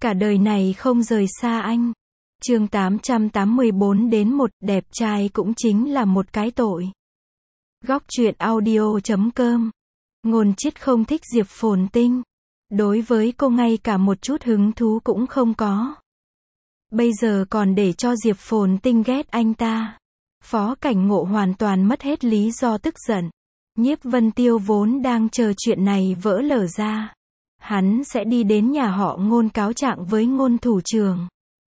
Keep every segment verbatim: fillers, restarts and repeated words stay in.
Cả đời này không rời xa anh. Chương tám trăm tám mươi bốn đến một, đẹp trai cũng chính là một cái tội. Góc truyện audio chấm com. Ngôn Chiết không thích Diệp Phồn Tinh. Đối với cô ngay cả một chút hứng thú cũng không có. Bây giờ còn để cho Diệp Phồn Tinh ghét anh ta. Phó Cảnh Ngộ hoàn toàn mất hết lý do tức giận. Nhiếp Vân Tiêu vốn đang chờ chuyện này vỡ lở ra. Hắn sẽ đi đến nhà họ Ngôn cáo trạng với Ngôn thủ trưởng.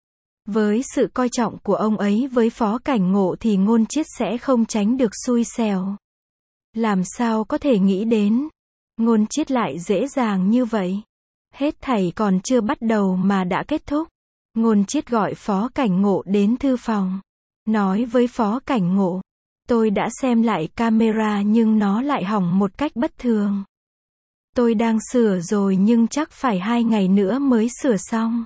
Với sự coi trọng của ông ấy với Phó Cảnh Ngộ thì Ngôn Chiết sẽ không tránh được xui xẻo. Làm sao có thể nghĩ đến Ngôn Chiết lại dễ dàng như vậy. Hết thảy còn chưa bắt đầu mà đã kết thúc. Ngôn Chiết gọi Phó Cảnh Ngộ đến thư phòng. Nói với Phó Cảnh Ngộ, tôi đã xem lại camera nhưng nó lại hỏng một cách bất thường. Tôi đang sửa rồi nhưng chắc phải hai ngày nữa mới sửa xong.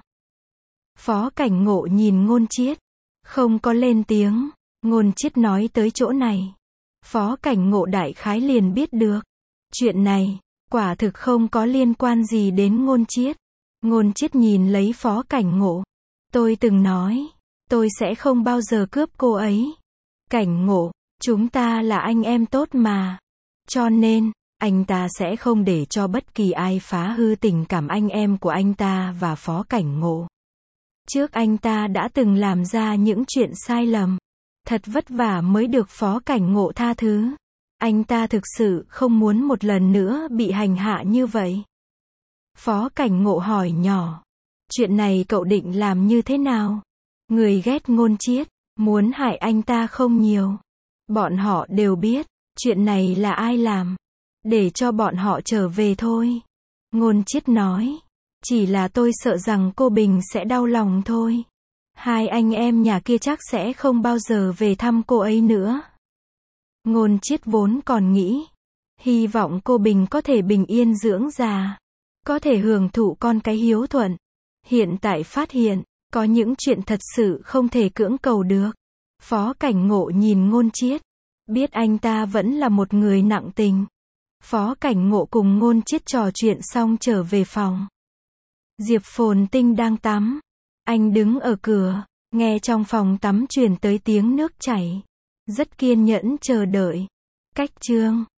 Phó Cảnh Ngộ nhìn Ngôn Chiết, không có lên tiếng. Ngôn Chiết nói tới chỗ này, Phó Cảnh Ngộ đại khái liền biết được. Chuyện này, quả thực không có liên quan gì đến Ngôn Chiết. Ngôn Chiết nhìn lấy Phó Cảnh Ngộ. Tôi từng nói, tôi sẽ không bao giờ cướp cô ấy. Cảnh Ngộ, chúng ta là anh em tốt mà. Cho nên, anh ta sẽ không để cho bất kỳ ai phá hư tình cảm anh em của anh ta và Phó Cảnh Ngộ. Trước anh ta đã từng làm ra những chuyện sai lầm. Thật vất vả mới được Phó Cảnh Ngộ tha thứ. Anh ta thực sự không muốn một lần nữa bị hành hạ như vậy. Phó Cảnh Ngộ hỏi nhỏ. Chuyện này cậu định làm như thế nào? Người ghét Ngôn Chiết, muốn hại anh ta không nhiều. Bọn họ đều biết, chuyện này là ai làm. Để cho bọn họ trở về thôi. Ngôn Chiết nói. Chỉ là tôi sợ rằng cô Bình sẽ đau lòng thôi. Hai anh em nhà kia chắc sẽ không bao giờ về thăm cô ấy nữa. Ngôn Chiết vốn còn nghĩ, hy vọng cô Bình có thể bình yên dưỡng già, có thể hưởng thụ con cái hiếu thuận. Hiện tại phát hiện, có những chuyện thật sự không thể cưỡng cầu được. Phó Cảnh Ngộ nhìn Ngôn Chiết, biết anh ta vẫn là một người nặng tình. Phó Cảnh Ngộ cùng Ngôn Chiết trò chuyện xong trở về phòng. Diệp Phồn Tinh đang tắm. Anh đứng ở cửa, nghe trong phòng tắm truyền tới tiếng nước chảy. Rất kiên nhẫn chờ đợi. Cách chương